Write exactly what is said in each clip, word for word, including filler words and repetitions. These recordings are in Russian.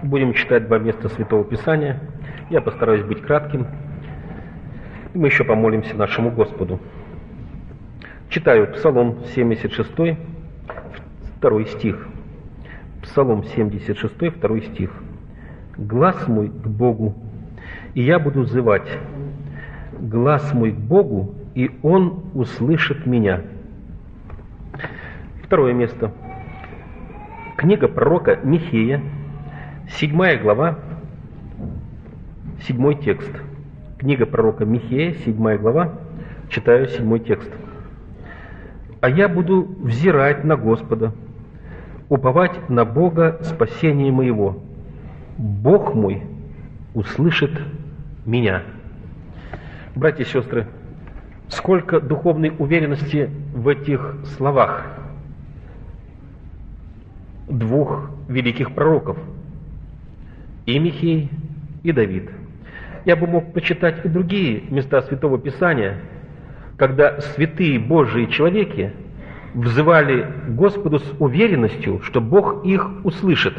Будем читать два места Святого Писания. Я постараюсь быть кратким. И мы еще помолимся нашему Господу. Читаю Псалом семьдесят шесть, второй стих. Псалом семьдесят шесть, второй стих. «Глас мой к Богу, и я буду взывать. Глас мой к Богу, и Он услышит меня». Второе место. Книга пророка Михея, седьмая глава, седьмой текст. Книга пророка Михея, седьмая глава, читаю седьмой текст. «А я буду взирать на Господа, уповать на Бога спасения моего. Бог мой услышит меня». Братья и сестры, сколько духовной уверенности в этих словах двух великих пророков, и Михей, и Давид. Я бы мог почитать и другие места Святого Писания, когда святые Божьи человеки взывали Господу с уверенностью, что Бог их услышит.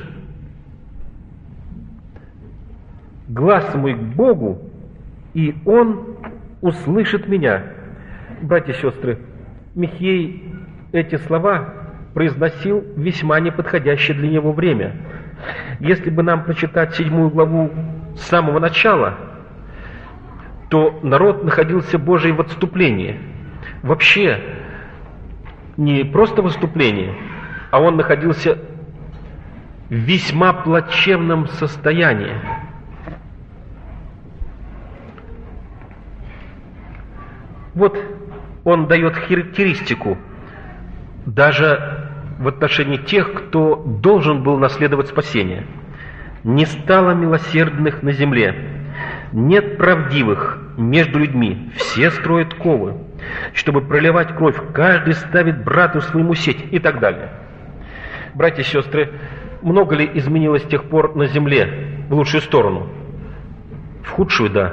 «Глас мой к Богу, и Он услышит меня». Братья и сестры, Михей эти слова произносил в весьма неподходящее для него время. Если бы нам прочитать седьмую главу с самого начала, то народ находился Божий в отступлении. Вообще, не просто в отступлении, а он находился в весьма плачевном состоянии. Вот он дает характеристику даже в отношении тех, кто должен был наследовать спасение. «Не стало милосердных на земле, нет правдивых между людьми, все строят ковы, чтобы проливать кровь, каждый ставит брату своему сеть» и так далее. Братья и сестры, много ли изменилось с тех пор на земле в лучшую сторону? В худшую, да.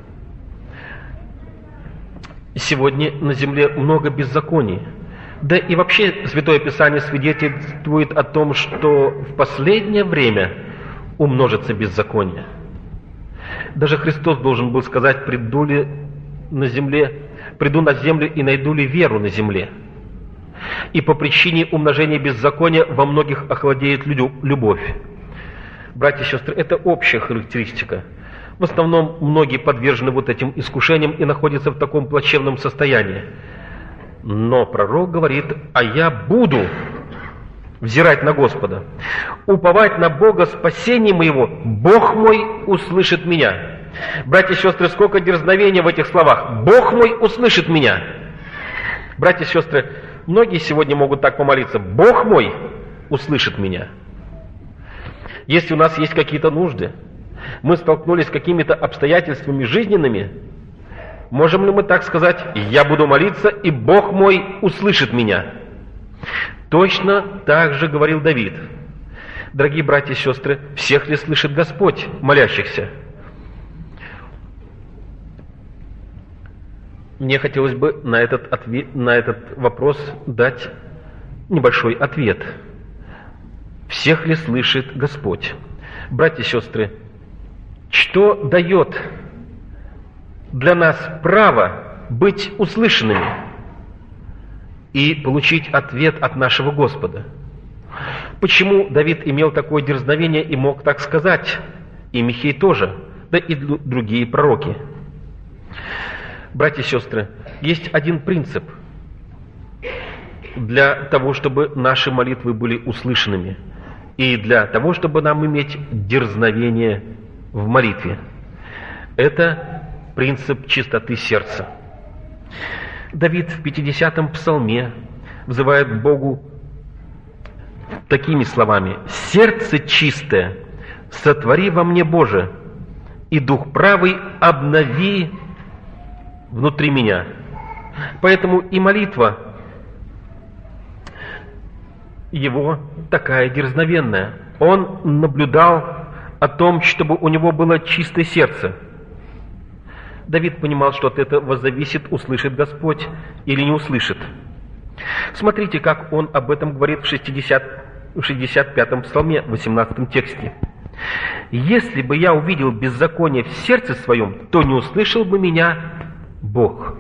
Сегодня на земле много беззаконий. Да и вообще Святое Писание свидетельствует о том, что в последнее время умножится беззаконие. Даже Христос должен был сказать: «Приду ли на земле, приду на землю и найду ли веру на земле?» И по причине умножения беззакония во многих охладеет любовь. Братья и сестры, это общая характеристика. В основном многие подвержены вот этим искушениям и находятся в таком плачевном состоянии. Но пророк говорит: «А я буду взирать на Господа, уповать на Бога спасения моего, Бог мой услышит меня». Братья и сестры, сколько дерзновения в этих словах. «Бог мой услышит меня». Братья и сестры, многие сегодня могут так помолиться: «Бог мой услышит меня». Если у нас есть какие-то нужды, мы столкнулись с какими-то обстоятельствами жизненными, можем ли мы так сказать: «Я буду молиться, и Бог мой услышит меня»? Точно так же говорил Давид. Дорогие братья и сестры, всех ли слышит Господь молящихся? Мне хотелось бы на этот, ответ, на этот вопрос дать небольшой ответ. Всех ли слышит Господь? Братья и сестры, что дает для нас право быть услышанными и получить ответ от нашего Господа? Почему Давид имел такое дерзновение и мог так сказать, и Михей тоже, да и другие пророки? Братья и сестры, есть один принцип для того, чтобы наши молитвы были услышанными, и для того, чтобы нам иметь дерзновение в молитве. Это принцип чистоты сердца. Давид в пятидесятом псалме взывает к Богу такими словами: «Сердце чистое сотвори во мне, Боже, и дух правый обнови внутри меня». Поэтому и молитва его такая дерзновенная. Он наблюдал о том, чтобы у него было чистое сердце. Давид понимал, что от этого зависит, услышит Господь или не услышит. Смотрите, как он об этом говорит в шестидесятом пятом псалме, восемнадцатом тексте. Если бы я увидел беззаконие в сердце своем, то не услышал бы меня Бог.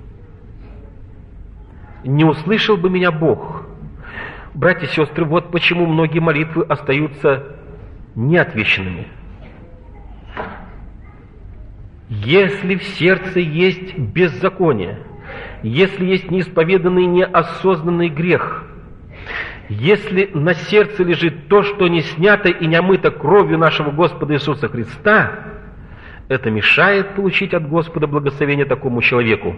Не услышал бы меня Бог. Братья и сестры, вот почему многие молитвы остаются неотвеченными. Если в сердце есть беззаконие, если есть неисповеданный, неосознанный грех, если на сердце лежит то, что не снято и не омыто кровью нашего Господа Иисуса Христа, это мешает получить от Господа благословение такому человеку.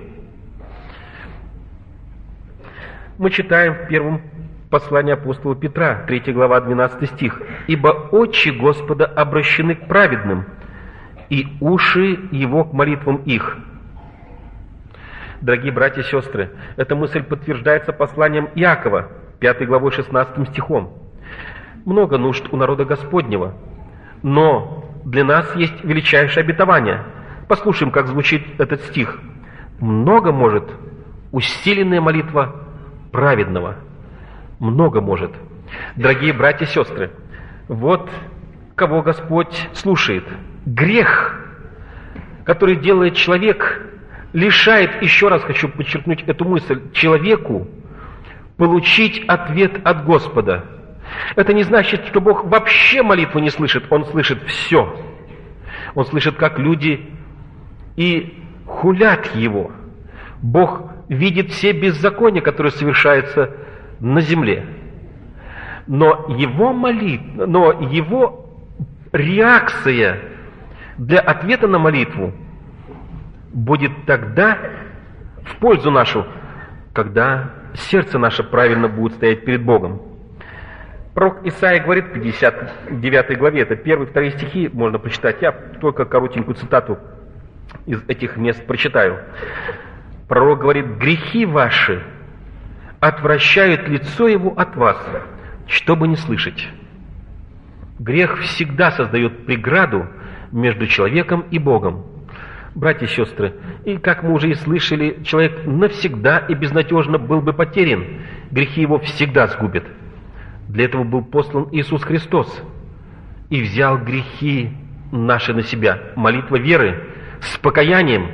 Мы читаем в первом послании апостола Петра, третья глава, двенадцатый стих. «Ибо очи Господа обращены к праведным, и уши Его к молитвам их». Дорогие братья и сестры, эта мысль подтверждается посланием Иакова, пятой главой, шестнадцатым стихом. Много нужд у народа Господнего, но для нас есть величайшее обетование. Послушаем, как звучит этот стих. «Много может усиленная молитва праведного». Много может. Дорогие братья и сестры, вот кого Господь слушает. Грех, который делает человек, лишает, еще раз хочу подчеркнуть эту мысль, человеку получить ответ от Господа. Это не значит, что Бог вообще молитву не слышит. Он слышит все. Он слышит, как люди и хулят Его. Бог видит все беззакония, которые совершаются на земле. Но Его молитва, но Его реакция для ответа на молитву будет тогда в пользу нашу, когда сердце наше правильно будет стоять перед Богом. Пророк Исаия говорит в пятьдесят девятой главе, это первые, вторые стихи можно прочитать, я только коротенькую цитату из этих мест прочитаю. Пророк говорит: «Грехи ваши отвращают лицо Его от вас, чтобы не слышать». Грех всегда создает преграду между человеком и Богом. Братья и сестры, и как мы уже и слышали, человек навсегда и безнадежно был бы потерян. Грехи его всегда сгубят. Для этого был послан Иисус Христос и взял грехи наши на себя. Молитва веры с покаянием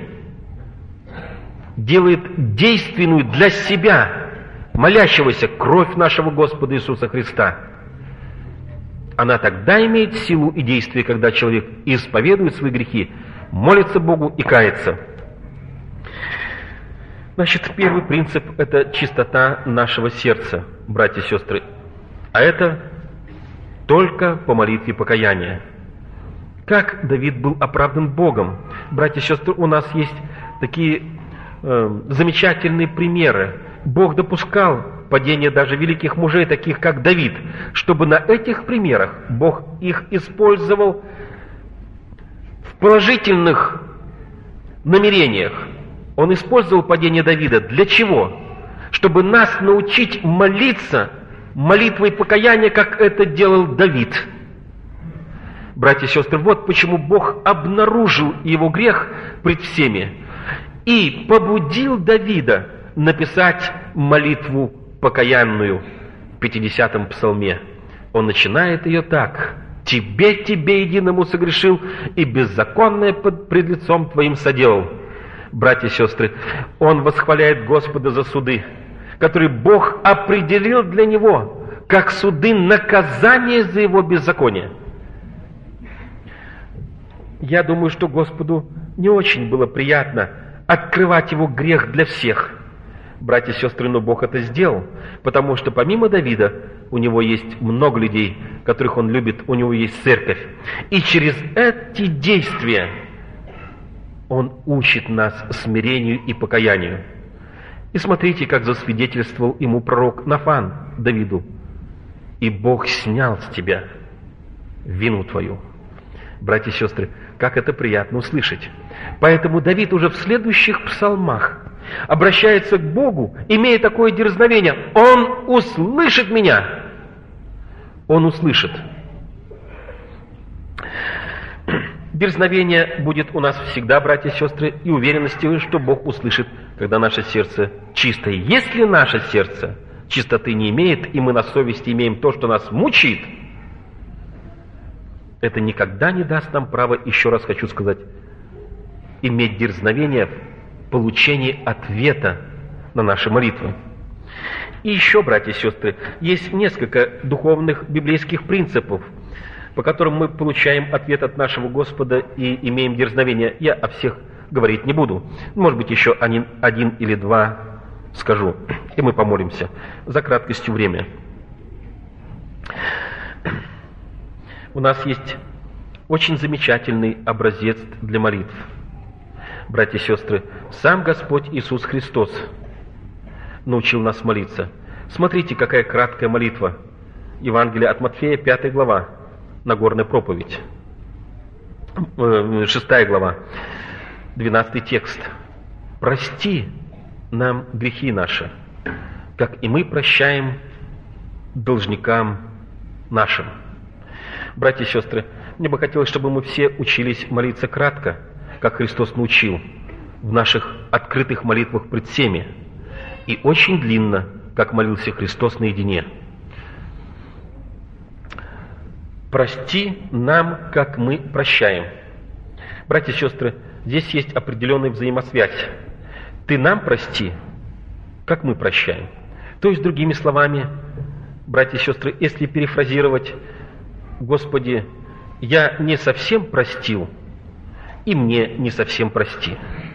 делает действенную для себя молящегося кровь нашего Господа Иисуса Христа. Она тогда имеет силу и действие, когда человек исповедует свои грехи, молится Богу и кается. Значит, первый принцип – это чистота нашего сердца, братья и сестры. А это только по молитве покаяния. Как Давид был оправдан Богом? Братья и сестры, у нас есть такие э, замечательные примеры. Бог допускал падение даже великих мужей, таких как Давид, чтобы на этих примерах Бог их использовал в положительных намерениях. Он использовал падение Давида. Для чего? Чтобы нас научить молиться молитвой покаяния, как это делал Давид. Братья и сестры, вот почему Бог обнаружил его грех пред всеми и побудил Давида написать молитву покаянную в пятидесятом псалме. Он начинает ее так: «Тебе, тебе единому согрешил, и беззаконное пред лицом твоим соделал». Братья и сестры, он восхваляет Господа за суды, которые Бог определил для него, как суды наказания за его беззаконие. Я думаю, что Господу не очень было приятно открывать его грех для всех. Братья и сестры, но Бог это сделал, потому что помимо Давида у него есть много людей, которых он любит, у него есть церковь. И через эти действия он учит нас смирению и покаянию. И смотрите, как засвидетельствовал ему пророк Нафан Давиду: «И Бог снял с тебя вину твою». Братья и сестры, как это приятно услышать. Поэтому Давид уже в следующих псалмах обращается к Богу, имея такое дерзновение: «Он услышит меня». Он услышит. Дерзновение будет у нас всегда, братья и сестры, и уверенности, что Бог услышит, когда наше сердце чистое. Если наше сердце чистоты не имеет, и мы на совести имеем то, что нас мучает, это никогда не даст нам права, еще раз хочу сказать, иметь дерзновение в получении ответа на наши молитвы. И еще, братья и сестры, есть несколько духовных библейских принципов, по которым мы получаем ответ от нашего Господа и имеем дерзновение. Я о всех говорить не буду. Может быть, еще один, один или два скажу, и мы помолимся за краткостью времени. У нас есть очень замечательный образец для молитв. Братья и сестры, сам Господь Иисус Христос научил нас молиться. Смотрите, какая краткая молитва. Евангелие от Матфея, пятая глава, Нагорная проповедь. шестая глава, двенадцатый текст. «Прости нам грехи наши, как и мы прощаем должникам нашим». Братья и сестры, мне бы хотелось, чтобы мы все учились молиться кратко, как Христос научил, в наших открытых молитвах пред всеми, и очень длинно, как молился Христос наедине. «Прости нам, как мы прощаем». Братья и сестры, здесь есть определенная взаимосвязь. Ты нам прости, как мы прощаем. То есть, другими словами, братья и сестры, если перефразировать: «Господи, я не совсем простил, и мне не совсем прости».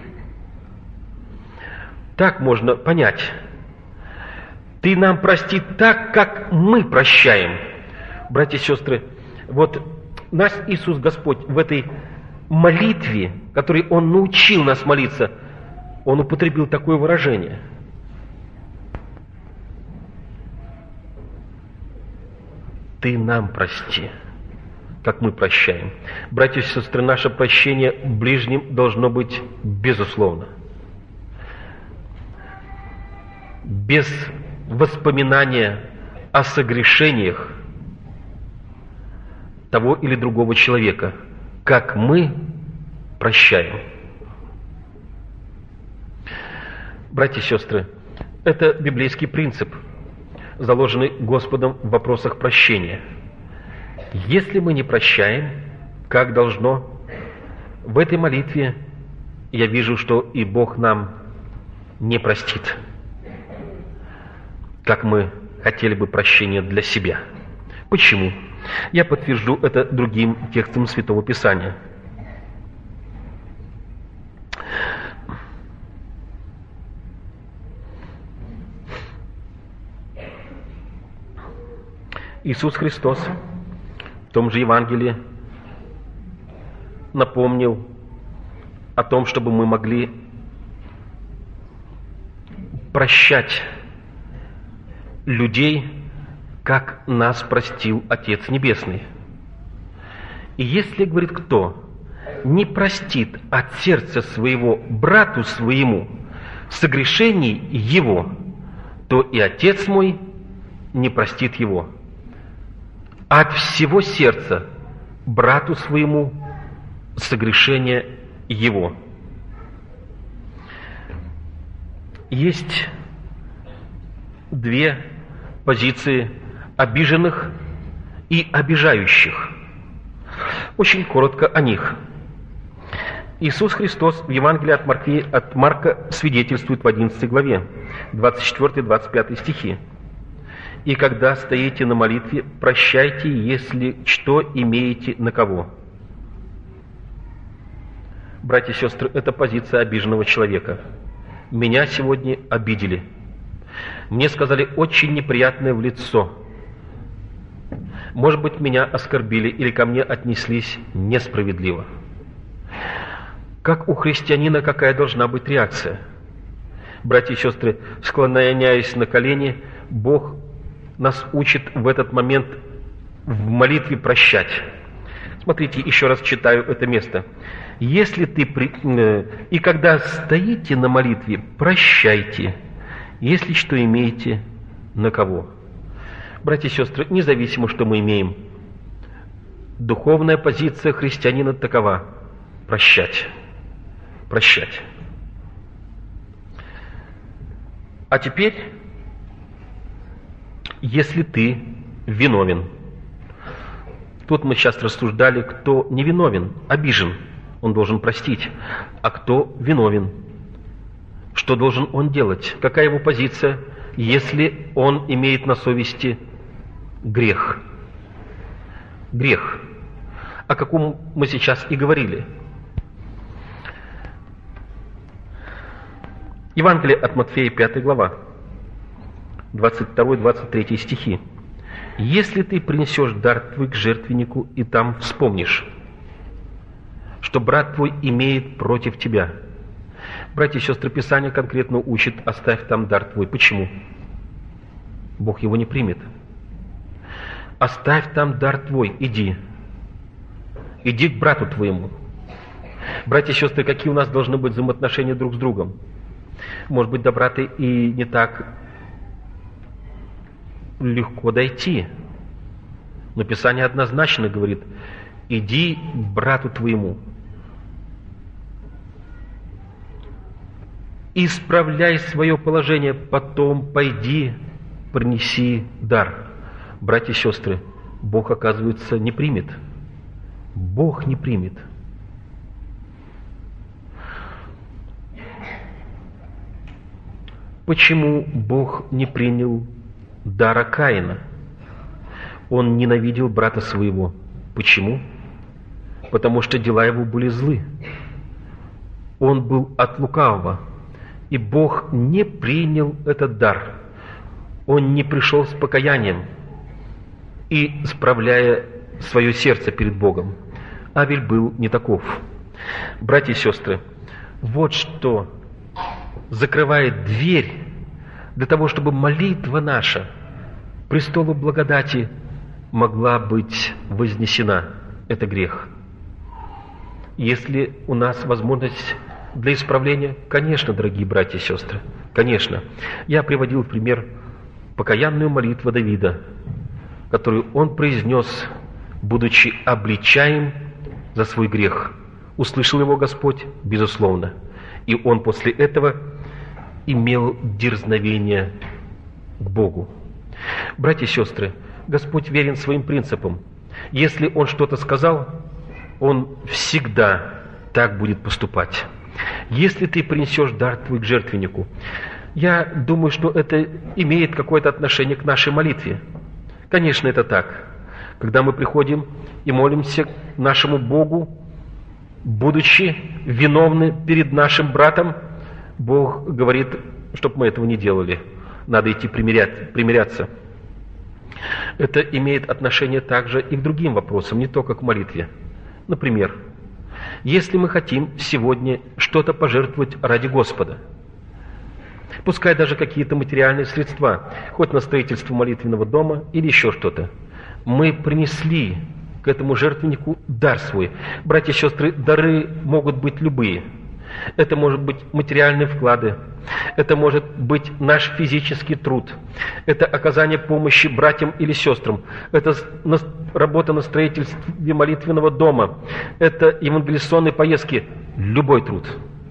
Так можно понять. Ты нам прости так, как мы прощаем. Братья и сестры, вот наш Иисус Господь в этой молитве, которой Он научил нас молиться, Он употребил такое выражение. Ты нам прости, как мы прощаем. Братья и сестры, наше прощение ближним должно быть безусловно. Без воспоминания о согрешениях того или другого человека, как мы прощаем. Братья и сестры, это библейский принцип, заложенный Господом в вопросах прощения. Если мы не прощаем, как должно, в этой молитве я вижу, что и Бог нам не простит, как мы хотели бы прощения для себя. Почему? Я подтвержду это другим текстом Святого Писания. Иисус Христос в том же Евангелии напомнил о том, чтобы мы могли прощать людей, как нас простил Отец Небесный. И если, говорит, кто не простит от сердца своего брату своему согрешений его, то и Отец мой не простит его. От всего сердца брату своему согрешение его. Есть две позиции обиженных и обижающих. Очень коротко о них. Иисус Христос в Евангелии от Марка, от Марка свидетельствует в одиннадцатой главе, двадцать четвёртый двадцать пятый стихи. «И когда стоите на молитве, прощайте, если что имеете на кого». Братья и сестры, это позиция обиженного человека. Меня сегодня обидели. Мне сказали очень неприятное в лицо. Может быть, меня оскорбили или ко мне отнеслись несправедливо. Как у христианина какая должна быть реакция? Братья и сестры, склоняясь на колени, Бог нас учит в этот момент в молитве прощать. Смотрите, еще раз читаю это место. «Если ты при... и когда стоите на молитве, прощайте, если что имеете на кого». Братья и сестры, независимо, что мы имеем, духовная позиция христианина такова: прощать. Прощать. А теперь, если ты виновен, Тут мы сейчас рассуждали, кто невиновен, обижен, он должен простить, а кто виновен, что должен он делать, какая его позиция, если он имеет на совести грех. Грех, о каком мы сейчас и говорили. Евангелие от Матфея, пятая глава, двадцать второй двадцать третий стихи. «Если ты принесешь дар твой к жертвеннику, и там вспомнишь, что брат твой имеет против тебя». Братья и сестры, Писание конкретно учит: оставь там дар твой. Почему? Бог его не примет. Оставь там дар твой, иди. Иди к брату твоему. Братья и сестры, какие у нас должны быть взаимоотношения друг с другом? Может быть, до брата и не так легко дойти. Но Писание однозначно говорит: иди к брату твоему. Исправляй свое положение, потом пойди, принеси дар. Братья и сестры, Бог, оказывается, не примет. Бог не примет. Почему Бог не принял дара Каина? Он ненавидел брата своего. Почему? Потому что дела его были злы. Он был от лукавого. И Бог не принял этот дар. Он не пришел с покаянием и справляя свое сердце перед Богом. Авель был не таков. Братья и сестры, вот что закрывает дверь для того, чтобы молитва наша престолу благодати могла быть вознесена. Это грех. Если у нас возможность для исправления, конечно, дорогие братья и сестры, конечно. Я приводил в пример покаянную молитву Давида, которую он произнес, будучи обличаем за свой грех. Услышал его Господь? Безусловно. И он после этого имел дерзновение к Богу. Братья и сестры, Господь верен своим принципам. Если Он что-то сказал, Он всегда так будет поступать. Если ты принесешь дар твой к жертвеннику, я думаю, что это имеет какое-то отношение к нашей молитве. Конечно, это так. Когда мы приходим и молимся нашему Богу, будучи виновны перед нашим братом, Бог говорит, чтобы мы этого не делали. Надо идти примирять, примиряться. Это имеет отношение также и к другим вопросам, не только к молитве. Например, если мы хотим сегодня что-то пожертвовать ради Господа, пускай даже какие-то материальные средства, хоть на строительство молитвенного дома или еще что-то, мы принесли к этому жертвеннику дар свой. Братья и сестры, дары могут быть любые. Это может быть материальные вклады, это может быть наш физический труд, это оказание помощи братьям или сестрам, это работа на строительстве молитвенного дома, это евангелизационные поездки, любой труд.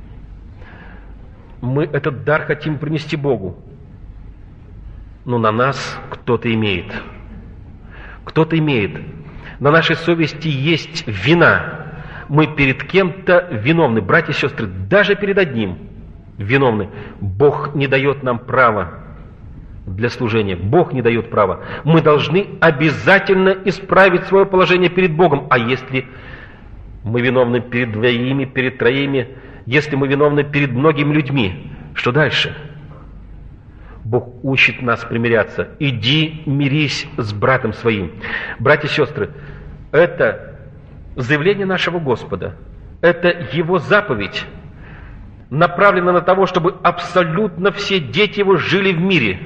Мы этот дар хотим принести Богу, но на нас кто-то имеет. Кто-то имеет. На нашей совести есть вина. Мы перед кем-то виновны. Братья и сестры, даже перед одним виновны. Бог не дает нам права для служения. Бог не дает права. Мы должны обязательно исправить свое положение перед Богом. А если мы виновны перед двоими, перед троими, если мы виновны перед многими людьми, что дальше? Бог учит нас примиряться. Иди мирись с братом своим. Братья и сестры, это заявление нашего Господа, это Его заповедь, направлена на того, чтобы абсолютно все дети Его жили в мире.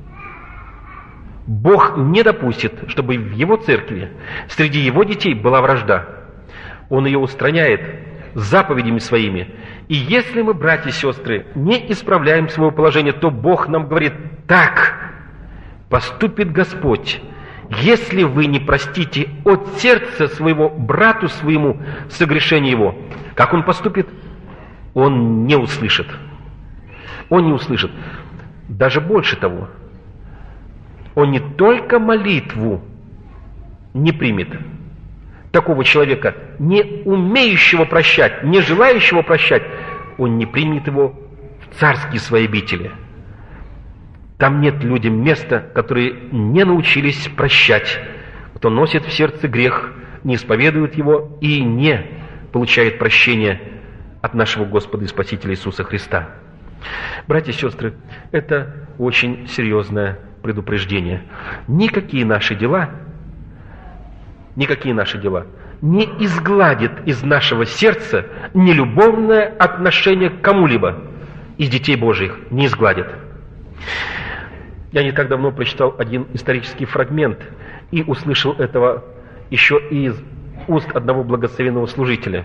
Бог не допустит, чтобы в Его церкви среди Его детей была вражда. Он ее устраняет заповедями своими. И если мы, братья и сестры, не исправляем свое положение, то Бог нам говорит: так поступит Господь, если вы не простите от сердца своего брату своему согрешение его. Как Он поступит? Он не услышит. Он не услышит. Даже больше того, Он не только молитву не примет, такого человека, не умеющего прощать, не желающего прощать, он не примет его в царские свои обители. Там нет людям места, которые не научились прощать, кто носит в сердце грех, не исповедует его и не получает прощения от нашего Господа и Спасителя Иисуса Христа. Братья и сестры, это очень серьезное предупреждение. Никакие наши дела, никакие наши дела не изгладят из нашего сердца нелюбовное отношение к кому-либо из детей Божьих, не изгладят. Я не так давно прочитал один исторический фрагмент и услышал этого еще из уст одного благословенного служителя.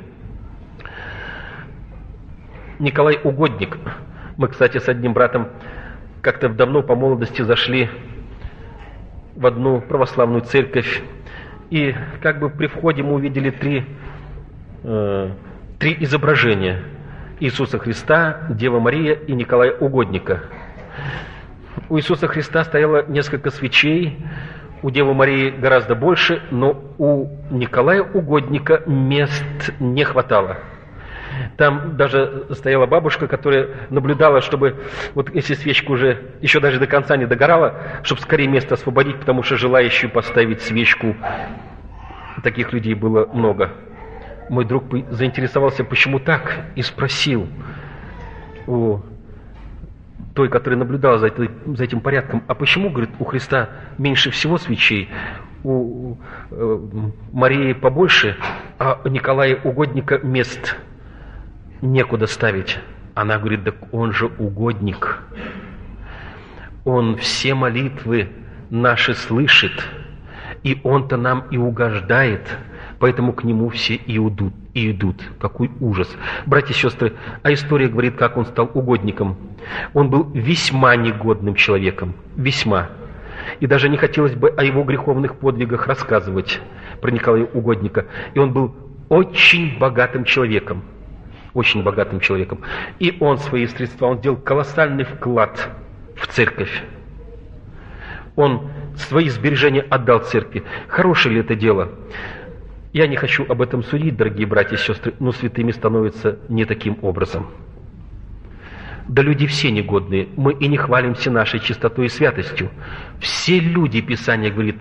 Николай Угодник. Мы, кстати, с одним братом как-то давно по молодости зашли в одну православную церковь, и как бы при входе мы увидели три, э, три изображения: Иисуса Христа, Дева Мария и Николая Угодника. У Иисуса Христа стояло несколько свечей, у Девы Марии гораздо больше, но у Николая Угодника мест не хватало. Там даже стояла бабушка, которая наблюдала, чтобы, вот если свечка уже еще даже до конца не догорала, чтобы скорее место освободить, потому что желающих поставить свечку, таких людей было много. Мой друг заинтересовался, почему так, и спросил у той, которая наблюдала за, этой, за этим порядком: а почему, говорит, у Христа меньше всего свечей, у э, Марии побольше, а у Николая Угодника мест некуда ставить? Она говорит: так он же угодник, он все молитвы наши слышит, и он-то нам и угождает, поэтому к нему все и идут. И идут. Какой ужас! Братья и сестры, а история говорит, как он стал угодником. Он был весьма негодным человеком, весьма. И даже не хотелось бы о его греховных подвигах рассказывать про Николая Угодника. И он был очень богатым человеком, очень богатым человеком. И он свои средства, он делал колоссальный вклад в церковь. Он свои сбережения отдал церкви. Хорошее ли это дело? Я не хочу об этом судить, дорогие братья и сестры, но святыми становятся не таким образом. Да люди все негодные, мы и не хвалимся нашей чистотой и святостью. Все люди, Писание говорит,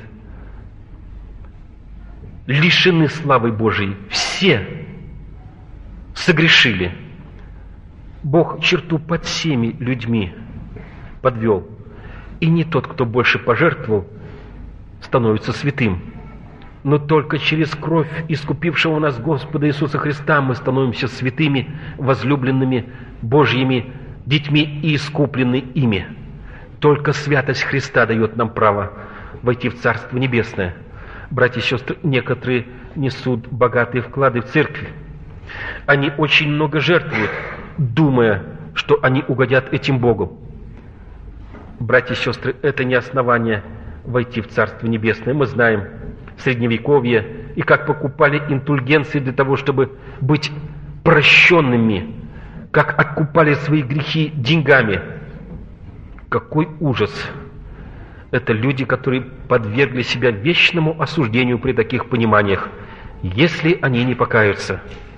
лишены славы Божией. Все согрешили. Бог черту под всеми людьми подвел. И не тот, кто больше пожертвовал, становится святым. Но только через кровь искупившего нас Господа Иисуса Христа мы становимся святыми, возлюбленными Божьими детьми и искуплены ими. Только святость Христа дает нам право войти в Царство Небесное. Братья и сестры, некоторые несут богатые вклады в церковь. Они очень много жертвуют, думая, что они угодят этим Богу. Братья и сестры, это не основание войти в Царство Небесное. Мы знаем Средневековье и как покупали индульгенции для того, чтобы быть прощенными, как откупали свои грехи деньгами. Какой ужас! Это люди, которые подвергли себя вечному осуждению при таких пониманиях, если они не покаются.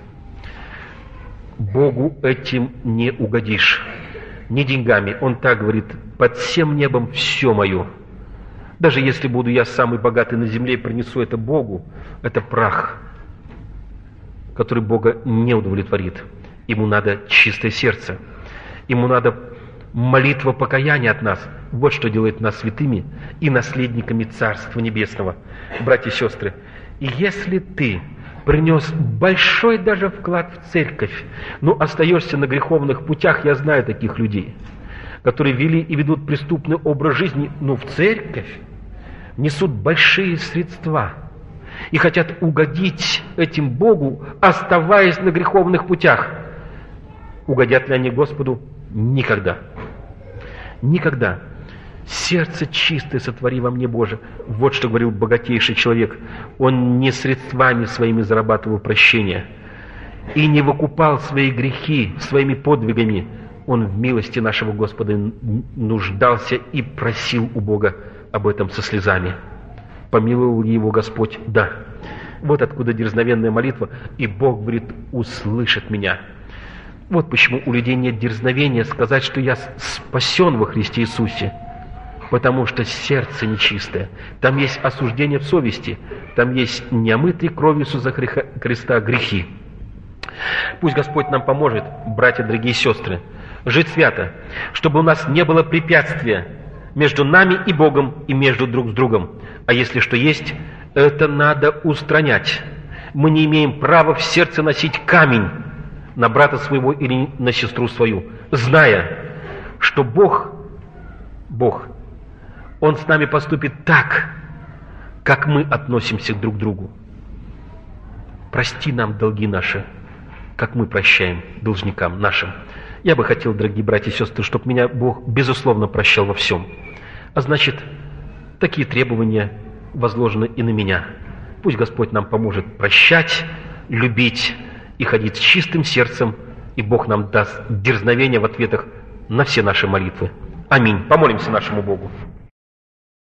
Богу этим не угодишь, не деньгами. Он так говорит: под всем небом все мое. Даже если буду я самый богатый на земле и принесу это Богу, это прах, который Бога не удовлетворит. Ему надо чистое сердце. Ему надо молитва покаяния от нас. Вот что делает нас святыми и наследниками Царства Небесного. Братья и сестры, и если ты принес большой даже вклад в церковь, но остаешься на греховных путях, я знаю таких людей, которые вели и ведут преступный образ жизни, но в церковь несут большие средства и хотят угодить этим Богу, оставаясь на греховных путях. Угодят ли они Господу? Никогда. Никогда. Сердце чистое сотвори во мне, Боже. Вот что говорил богатейший человек. Он не средствами своими зарабатывал прощение и не выкупал свои грехи своими подвигами. Он в милости нашего Господа нуждался и просил у Бога об этом со слезами. Помиловал ли его Господь? Да. Вот откуда дерзновенная молитва. И Бог говорит, услышит меня. Вот почему у людей нет дерзновения сказать, что я спасен во Христе Иисусе. Потому что сердце нечистое. Там есть осуждение в совести. Там есть неомытые кровью Иисуса Христа грехи. Пусть Господь нам поможет, братья, дорогие сестры, жить свято, чтобы у нас не было препятствия между нами и Богом и между друг с другом. А если что есть, это надо устранять. Мы не имеем права в сердце носить камень на брата своего или на сестру свою, зная, что Бог, Бог, Он с нами поступит так, как мы относимся друг к другу. Прости нам долги наши, как мы прощаем должникам нашим. Я бы хотел, дорогие братья и сестры, чтобы меня Бог безусловно прощал во всем. А значит, такие требования возложены и на меня. Пусть Господь нам поможет прощать, любить и ходить с чистым сердцем, и Бог нам даст дерзновение в ответах на все наши молитвы. Аминь. Помолимся нашему Богу.